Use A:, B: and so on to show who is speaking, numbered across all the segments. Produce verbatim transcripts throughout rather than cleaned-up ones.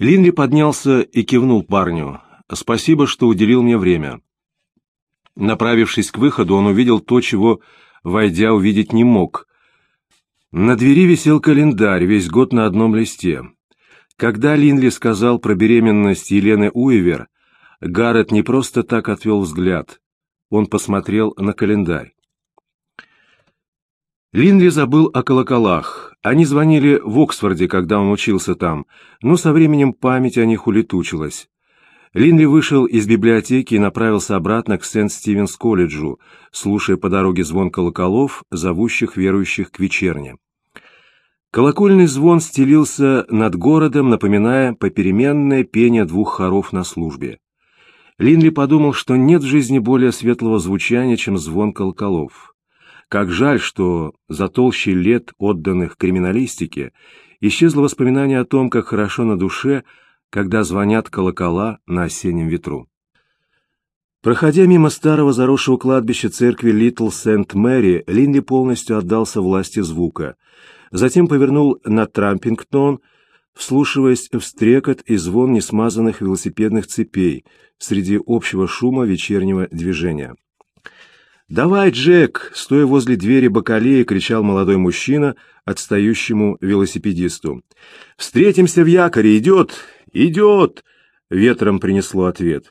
A: Линли поднялся и кивнул парню. «Спасибо, что уделил мне время». Направившись к выходу, он увидел то, чего, войдя, увидеть не мог. На двери висел календарь, весь год на одном листе. Когда Линли сказал про беременность Елены Уивер, Гаррет не просто так отвел взгляд. Он посмотрел на календарь. Линли забыл о колоколах. Они звонили в Оксфорде, когда он учился там, но со временем память о них улетучилась. Линли вышел из библиотеки и направился обратно к Сент-Стивенс-колледжу, слушая по дороге звон колоколов, зовущих верующих к вечерне. Колокольный звон стелился над городом, напоминая попеременное пение двух хоров на службе. Линли подумал, что нет в жизни более светлого звучания, чем звон колоколов. Как жаль, что за толщей лет, отданных криминалистике, исчезло воспоминание о том, как хорошо на душе, когда звонят колокола на осеннем ветру. Проходя мимо старого заросшего кладбища церкви Литл Сент-Мэри, Линли полностью отдался власти звука. Затем повернул на Трампингтон, вслушиваясь в стрекот и звон несмазанных велосипедных цепей среди общего шума вечернего движения. «Давай, Джек!» — стоя возле двери бакалеи, кричал молодой мужчина отстающему велосипедисту. «Встретимся в якоре! Идет! Идет!» — ветром принесло ответ.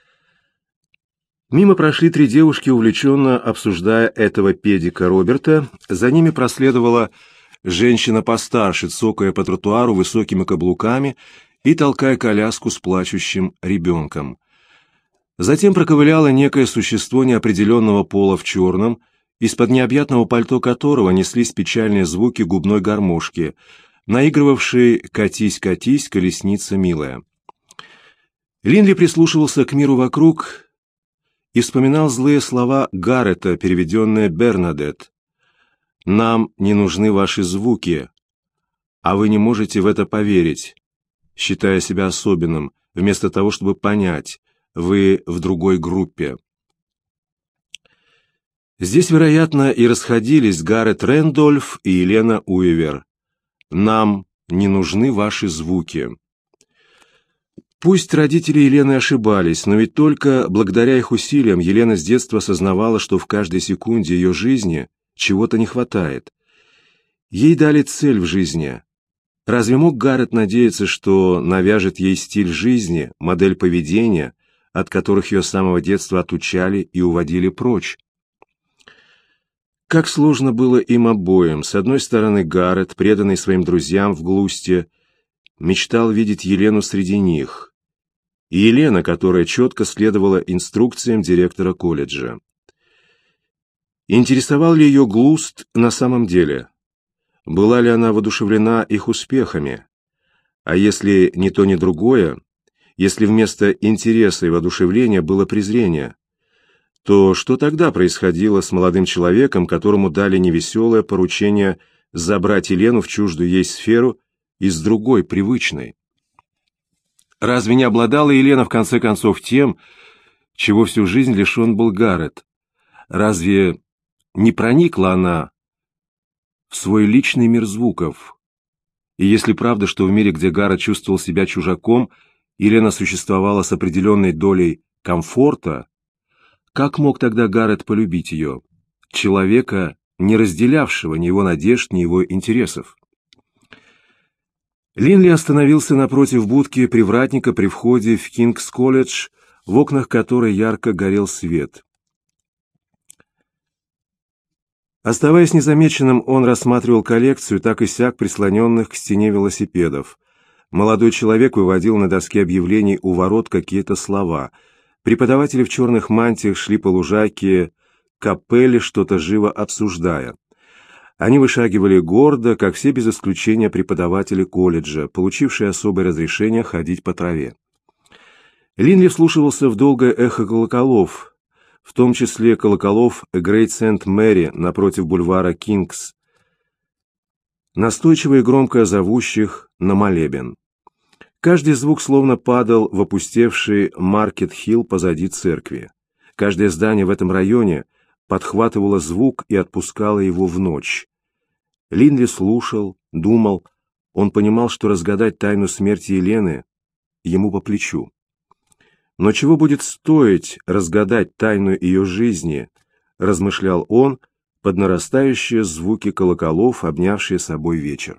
A: Мимо прошли три девушки, увлеченно обсуждая этого педика Роберта. За ними проследовала женщина постарше, цокая по тротуару высокими каблуками и толкая коляску с плачущим ребенком. Затем проковыляло некое существо неопределенного пола в черном, из-под необъятного пальто которого неслись печальные звуки губной гармошки, наигрывавшей «Катись, катись, колесница милая». Линли прислушивался к миру вокруг и вспоминал злые слова Гаррета, переведенные Бернадетт. «Нам не нужны ваши звуки, а вы не можете в это поверить, считая себя особенным, вместо того, чтобы понять, вы в другой группе». Здесь, вероятно, и расходились Гаррет Рэндольф и Елена Уивер. «Нам не нужны ваши звуки». Пусть родители Елены ошибались, но ведь только благодаря их усилиям Елена с детства осознавала, что в каждой секунде ее жизни чего-то не хватает. Ей дали цель в жизни. Разве мог Гаррет надеяться, что навяжет ей стиль жизни, модель поведения, от которых ее с самого детства отучали и уводили прочь? Как сложно было им обоим. С одной стороны, Гаррет, преданный своим друзьям в Глусте, мечтал видеть Елену среди них. И Елена, которая четко следовала инструкциям директора колледжа. Интересовал ли ее Глуст на самом деле? Была ли она воодушевлена их успехами? А если ни то, ни другое, если вместо интереса и воодушевления было презрение, то что тогда происходило с молодым человеком, которому дали невеселое поручение забрать Елену в чуждую ей сферу из другой, привычной? Разве не обладала Елена в конце концов тем, чего всю жизнь лишен был Гаррет? Разве не проникла она в свой личный мир звуков? И если правда, что в мире, где Гаррет чувствовал себя чужаком, Елена существовала с определенной долей комфорта, как мог тогда Гаррет полюбить ее, человека, не разделявшего ни его надежд, ни его интересов? Линли остановился напротив будки привратника при входе в Кингс-колледж, в окнах которой ярко горел свет. Оставаясь незамеченным, он рассматривал коллекцию так и сяк прислоненных к стене велосипедов. Молодой человек выводил на доске объявлений у ворот какие-то слова. Преподаватели в черных мантиях шли по лужайке капелле, что-то живо обсуждая. Они вышагивали гордо, как все без исключения преподаватели колледжа, получившие особое разрешение ходить по траве. Линли вслушивался в долгое эхо колоколов, в том числе колоколов Грейт Сент-Мэри напротив бульвара Кингс, настойчиво и громко зовущих на молебен. Каждый звук словно падал в опустевший Маркет-Хилл позади церкви. Каждое здание в этом районе подхватывало звук и отпускало его в ночь. Линли слушал, думал. Он понимал, что разгадать тайну смерти Елены ему по плечу. Но чего будет стоить разгадать тайну ее жизни, размышлял он под нарастающие звуки колоколов, обнявшие собой вечер.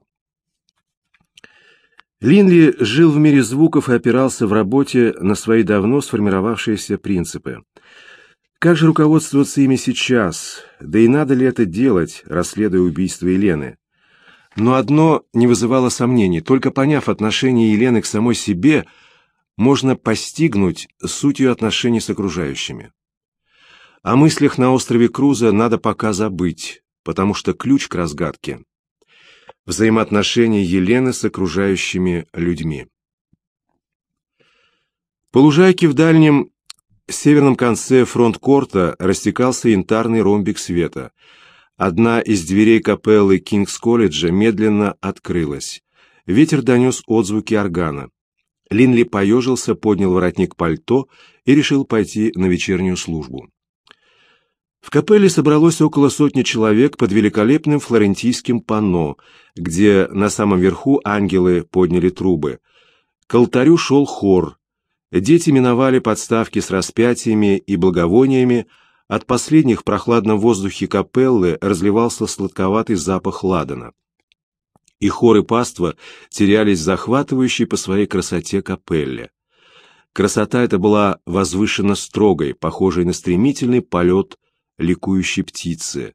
A: Линли жил в мире звуков и опирался в работе на свои давно сформировавшиеся принципы. Как же руководствоваться ими сейчас, да и надо ли это делать, расследуя убийство Елены? Но одно не вызывало сомнений: только поняв отношение Елены к самой себе, можно постигнуть суть ее отношений с окружающими. О мыслях на острове Круза надо пока забыть, потому что ключ к разгадке — взаимоотношения Елены с окружающими людьми. По лужайке в дальнем северном конце фронт-корта растекался янтарный ромбик света. Одна из дверей капеллы Кингс-колледжа медленно открылась. Ветер донес отзвуки органа. Линли поежился, поднял воротник пальто и решил пойти на вечернюю службу. В капелле собралось около сотни человек под великолепным флорентийским панно, где на самом верху ангелы подняли трубы. К алтарю шел хор. Дети миновали подставки с распятиями и благовониями. От последних в прохладном воздухе капеллы разливался сладковатый запах ладана. И хор и паства терялись в захватывающей по своей красоте капелле. Красота эта была возвышенно строгой, похожей на стремительный полет ликующей птицы,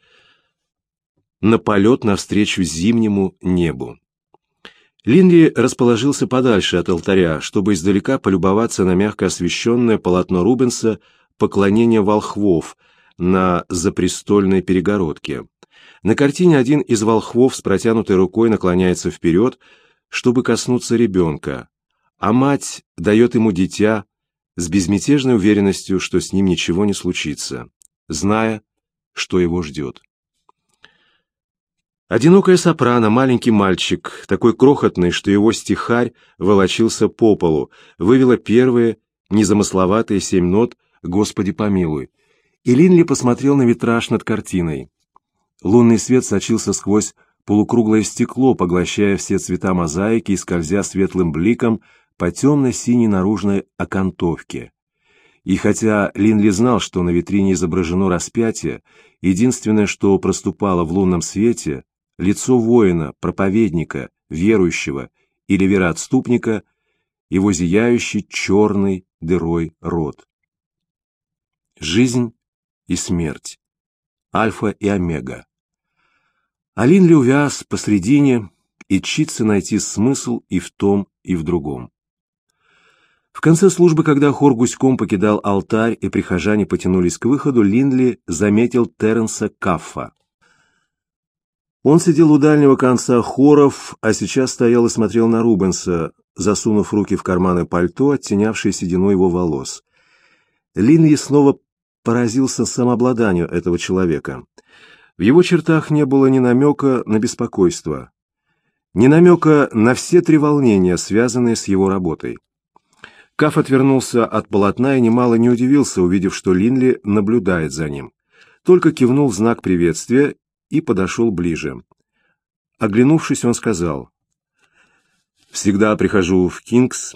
A: на полет навстречу зимнему небу. Линли расположился подальше от алтаря, чтобы издалека полюбоваться на мягко освещенное полотно Рубенса «Поклонение волхвов» на запрестольной перегородке. На картине один из волхвов с протянутой рукой наклоняется вперед, чтобы коснуться ребенка, а мать дает ему дитя с безмятежной уверенностью, что с ним ничего не случится, зная, что его ждет. Одинокая сопрано, маленький мальчик, такой крохотный, что его стихарь волочился по полу, вывела первые незамысловатые семь нот «Господи помилуй», и Линли посмотрел на витраж над картиной. Лунный свет сочился сквозь полукруглое стекло, поглощая все цвета мозаики и скользя светлым бликом по темно-синей наружной окантовке. И хотя Линли знал, что на витрине изображено распятие, единственное, что проступало в лунном свете — лицо воина, проповедника, верующего или вероотступника, его зияющий черной дырой рот. Жизнь и смерть, альфа и омега. А Линли увяз посредине и чится найти смысл и в том, и в другом. В конце службы, когда хор гуськом покидал алтарь и прихожане потянулись к выходу, Линли заметил Терренса Каффа. Он сидел у дальнего конца хоров, а сейчас стоял и смотрел на Рубенса, засунув руки в карманы пальто, оттенявшие седину его волос. Линли снова поразился самообладанию этого человека. В его чертах не было ни намека на беспокойство, ни намека на все треволнения, связанные с его работой. Каф отвернулся от полотна и немало не удивился, увидев, что Линли наблюдает за ним. Только кивнул в знак приветствия и подошел ближе. Оглянувшись, он сказал: «Всегда прихожу в Кингс,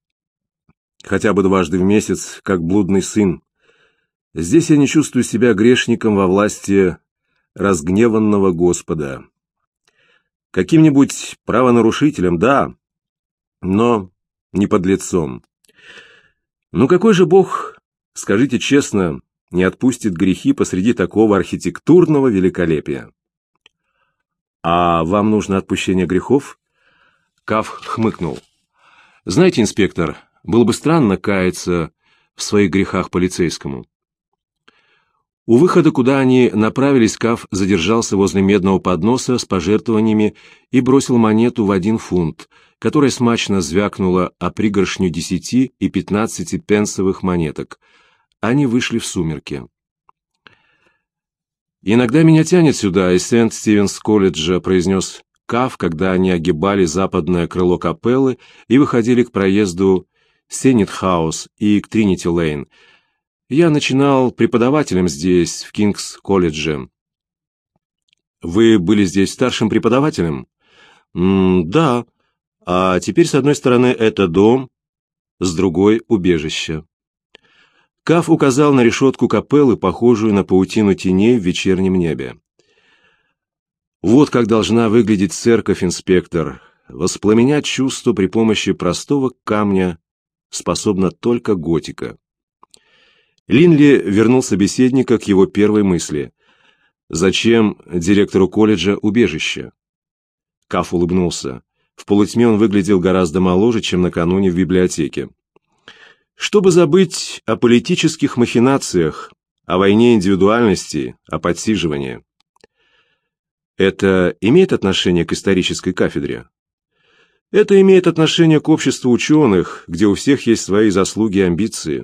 A: хотя бы дважды в месяц, как блудный сын. Здесь я не чувствую себя грешником во власти разгневанного Господа. Каким-нибудь правонарушителем, да, но не подлецом. Ну какой же Бог, скажите честно, не отпустит грехи посреди такого архитектурного великолепия?» «А вам нужно отпущение грехов?» Каф хмыкнул. «Знаете, инспектор, было бы странно каяться в своих грехах полицейскому». У выхода, куда они направились, Каф задержался возле медного подноса с пожертвованиями и бросил монету в один фунт, которая смачно звякнула о пригоршню десяти и пятнадцати пенсовых монеток. Они вышли в сумерки. «Иногда меня тянет сюда, из Сент-Стивенс-колледжа», — произнес Каф, когда они огибали западное крыло капеллы и выходили к проезду Сеннет-хаус и к Тринити-лейн. «Я начинал преподавателем здесь, в Кингс-колледже». «Вы были здесь старшим преподавателем?» М-да. А теперь, с одной стороны, это дом, с другой — убежище. Каф указал на решетку капеллы, похожую на паутину теней в вечернем небе. Вот как должна выглядеть церковь, инспектор. Воспламенять чувство при помощи простого камня способна только готика. Линли вернул собеседника к его первой мысли. Зачем директору колледжа убежище? Каф улыбнулся. В полутьме он выглядел гораздо моложе, чем накануне в библиотеке. Чтобы забыть о политических махинациях, о войне индивидуальности, о подсиживании. Это имеет отношение к исторической кафедре? Это имеет отношение к обществу ученых, где у всех есть свои заслуги и амбиции.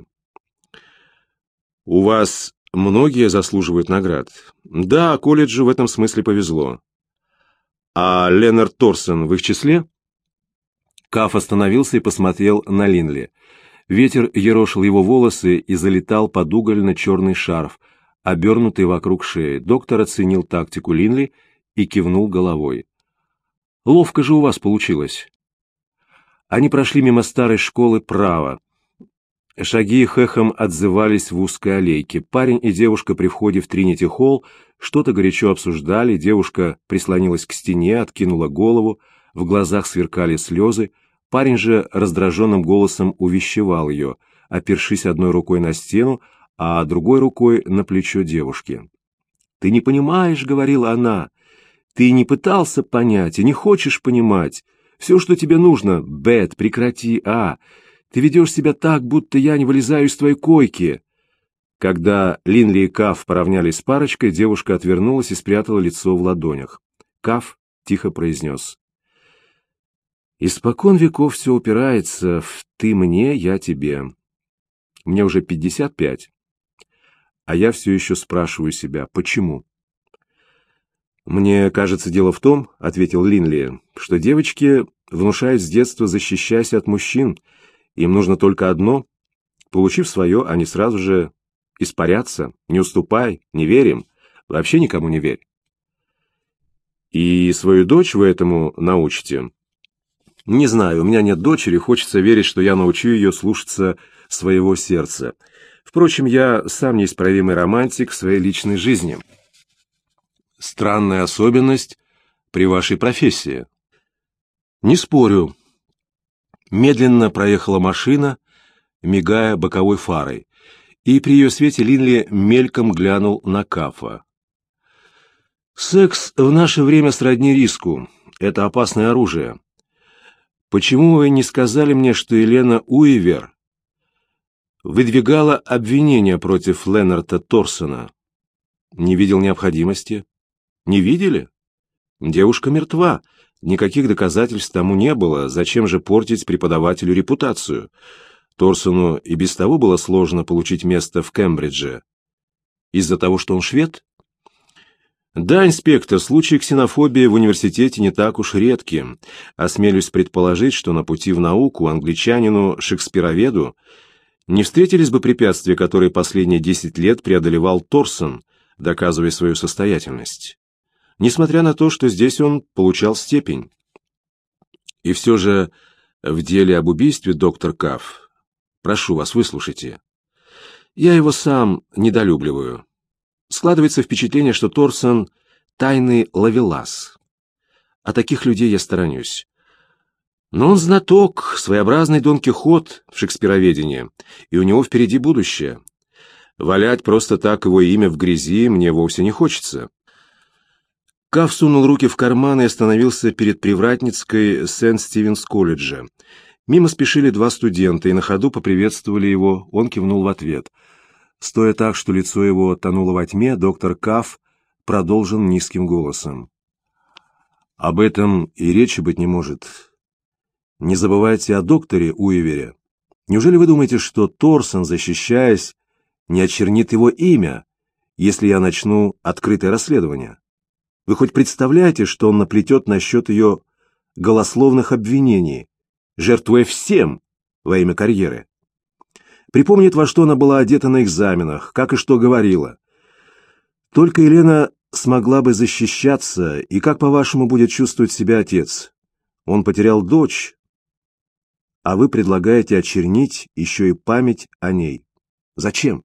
A: У вас многие заслуживают наград. Да, колледжу в этом смысле повезло. А Ленард Торсон в их числе? Каф остановился и посмотрел на Линли. Ветер ерошил его волосы и залетал под угольно-черный шарф, обернутый вокруг шеи. Доктор оценил тактику Линли и кивнул головой. «Ловко же у вас получилось». Они прошли мимо старой школы права. Шаги их эхом отзывались в узкой аллейке. Парень и девушка при входе в Тринити-холл что-то горячо обсуждали. Девушка прислонилась к стене, откинула голову, в глазах сверкали слезы. Парень же раздраженным голосом увещевал ее, опершись одной рукой на стену, а другой рукой на плечо девушки. «Ты не понимаешь», — говорила она, — «ты не пытался понять и не хочешь понимать. Все, что тебе нужно, Бет, прекрати, а! Ты ведешь себя так, будто я не вылезаю из твоей койки». Когда Линли и Каф поравнялись с парочкой, девушка отвернулась и спрятала лицо в ладонях. Каф тихо произнес: «Испокон веков все упирается в «ты мне, я тебе». Мне уже пятьдесят пять, а я все еще спрашиваю себя, почему?» «Мне кажется, дело в том, — ответил Линли, — что девочки внушают с детства: защищайся от мужчин. Им нужно только одно. Получив свое, они сразу же испарятся. Не уступай, не верь им, вообще никому не верь». «И свою дочь вы этому научите?» «Не знаю, у меня нет дочери, хочется верить, что я научу ее слушаться своего сердца. Впрочем, я сам неисправимый романтик в своей личной жизни». «Странная особенность при вашей профессии». «Не спорю». Медленно проехала машина, мигая боковой фарой, и при ее свете Линли мельком глянул на Кафа. «Секс в наше время сродни риску. Это опасное оружие. Почему вы не сказали мне, что Елена Уивер выдвигала обвинения против Ленарда Торсона?» «Не видел необходимости». «Не видели? Девушка мертва. Никаких доказательств тому не было. Зачем же портить преподавателю репутацию? Торсону и без того было сложно получить место в Кембридже. Из-за того, что он швед?» «Да, инспектор, случаи ксенофобии в университете не так уж редки. Осмелюсь предположить, что на пути в науку англичанину-шекспироведу не встретились бы препятствия, которые последние десять лет преодолевал Торсон, доказывая свою состоятельность. Несмотря на то, что здесь он получал степень. И все же в деле об убийстве, доктор Каф, прошу вас, выслушайте. Я его сам недолюбливаю. Складывается впечатление, что Торсон — тайный ловелас. О таких людей я сторонюсь. Но он знаток, своеобразный Дон Кихот в шекспироведении, и у него впереди будущее. Валять просто так его имя в грязи мне вовсе не хочется». Каф сунул руки в карманы и остановился перед привратницкой Сент-Стивенс-колледжа. Мимо спешили два студента и на ходу поприветствовали его, он кивнул в ответ. Стоя так, что лицо его тонуло во тьме, доктор Каф продолжил низким голосом: «Об этом и речи быть не может. Не забывайте о докторе Уивере. Неужели вы думаете, что Торсон, защищаясь, не очернит его имя, если я начну открытое расследование? Вы хоть представляете, что он наплетет насчет ее голословных обвинений, жертвуя всем во имя карьеры? Припомнит, во что она была одета на экзаменах, как и что говорила. Только Елена смогла бы защищаться, и как, по-вашему, будет чувствовать себя отец? Он потерял дочь, а вы предлагаете очернить еще и память о ней. Зачем?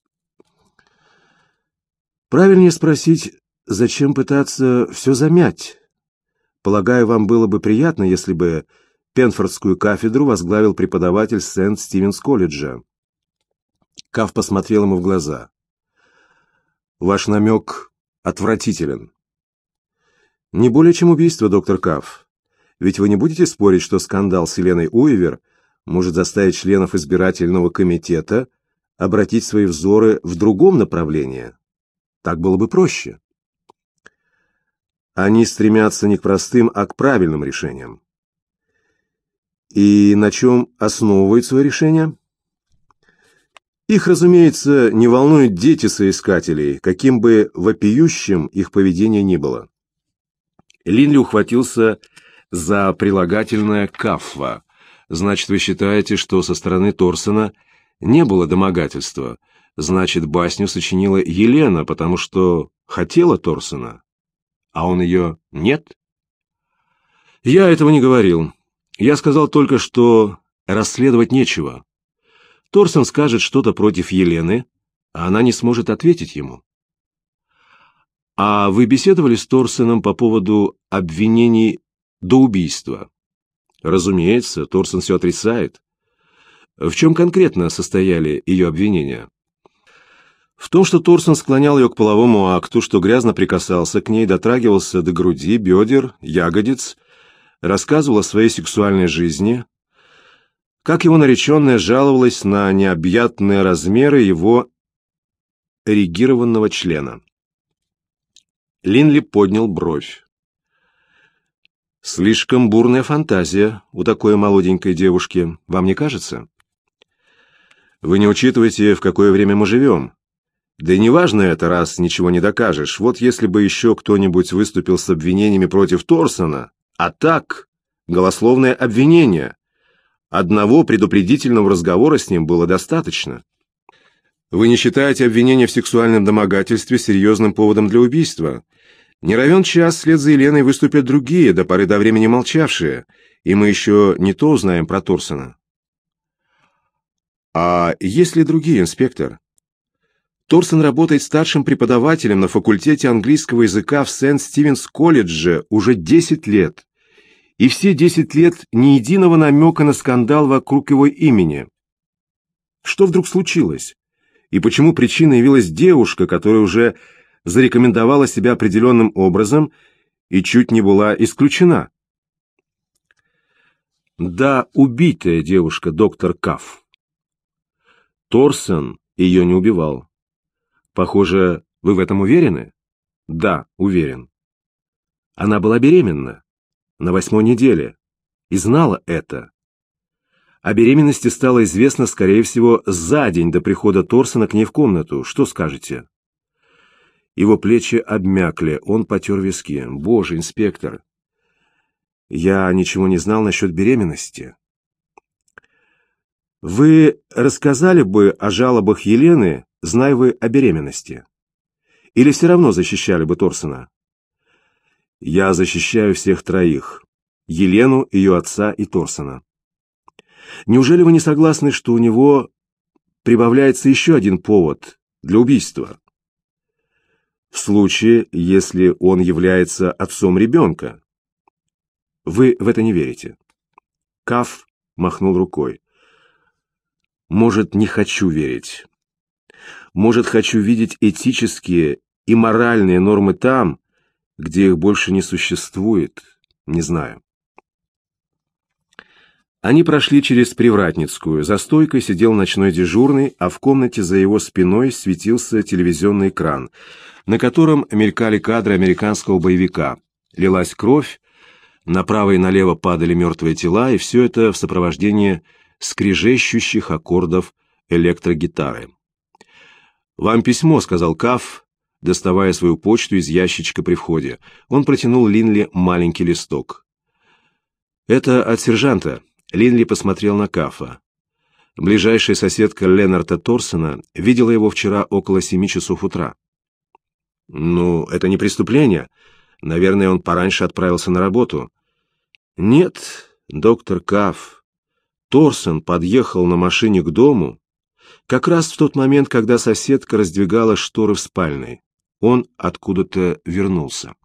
A: Правильнее спросить, зачем пытаться все замять? Полагаю, вам было бы приятно, если бы Пенфордскую кафедру возглавил преподаватель Сент-Стивенс-колледжа. Каф посмотрел ему в глаза. Ваш намек отвратителен. Не более чем убийство, доктор Каф. Ведь вы не будете спорить, что скандал с Еленой Уивер может заставить членов избирательного комитета обратить свои взоры в другом направлении? Так было бы проще. Они стремятся не к простым, а к правильным решениям. И на чем основывают свое решение? Их, разумеется, не волнуют дети соискателей, каким бы вопиющим их поведение ни было. Линли ухватился за прилагательное «кафва». Значит, вы считаете, что со стороны Торсона не было домогательства? Значит, басню сочинила Елена, потому что хотела Торсона, а он ее нет? Я этого не говорил. Я сказал только, что расследовать нечего. Торсон скажет что-то против Елены, а она не сможет ответить ему. А вы беседовали с Торсоном по поводу обвинений до убийства? Разумеется, Торсон все отрицает. В чем конкретно состояли ее обвинения? В том, что Торсон склонял ее к половому акту, что грязно прикасался к ней, дотрагивался до груди, бедер, ягодиц, рассказывал о своей сексуальной жизни, как его нареченная жаловалась на необъятные размеры его эрегированного члена. Линли поднял бровь. Слишком бурная фантазия у такой молоденькой девушки, вам не кажется? Вы не учитываете, в какое время мы живем. Да и неважно это, раз ничего не докажешь. Вот если бы еще кто-нибудь выступил с обвинениями против Торсона, а так, голословное обвинение. Одного предупредительного разговора с ним было достаточно. Вы не считаете обвинение в сексуальном домогательстве серьезным поводом для убийства? Не равен час, вслед за Еленой выступят другие, до поры до времени молчавшие, и мы еще не то узнаем про Торсона. А есть ли другие, инспектор? Торсон работает старшим преподавателем на факультете английского языка в Сент-Стивенс-колледже уже десять лет. И все десять лет ни единого намека на скандал вокруг его имени. Что вдруг случилось? И почему причиной явилась девушка, которая уже зарекомендовала себя определенным образом и чуть не была исключена? Да, убитая девушка, доктор Каф. Торсон ее не убивал. Похоже, вы в этом уверены? Да, уверен. Она была беременна на восьмой неделе и знала это. О беременности стало известно, скорее всего, за день до прихода Торсона к ней в комнату. Что скажете? Его плечи обмякли, он потер виски. Боже, инспектор, я ничего не знал насчет беременности. Вы рассказали бы о жалобах Елены, зная вы о беременности? Или все равно защищали бы Торсона? Я защищаю всех троих. Елену, ее отца и Торсона. Неужели вы не согласны, что у него прибавляется еще один повод для убийства? В случае, если он является отцом ребенка. Вы в это не верите? Каф махнул рукой. Может, не хочу верить. Может, хочу видеть этические и моральные нормы там, где их больше не существует. Не знаю. Они прошли через Привратницкую. За стойкой сидел ночной дежурный, а в комнате за его спиной светился телевизионный экран, на котором мелькали кадры американского боевика. Лилась кровь, направо и налево падали мертвые тела, и все это в сопровождении скрежещущих аккордов электрогитары. «Вам письмо», — сказал Каф, доставая свою почту из ящичка при входе. Он протянул Линли маленький листок. «Это от сержанта». Линли посмотрел на Кафа. Ближайшая соседка Ленарта Торсона видела его вчера около семи часов утра. «Ну, это не преступление. Наверное, он пораньше отправился на работу». «Нет, доктор Каф, Торсон подъехал на машине к дому как раз в тот момент, когда соседка раздвигала шторы в спальной. Он откуда-то вернулся.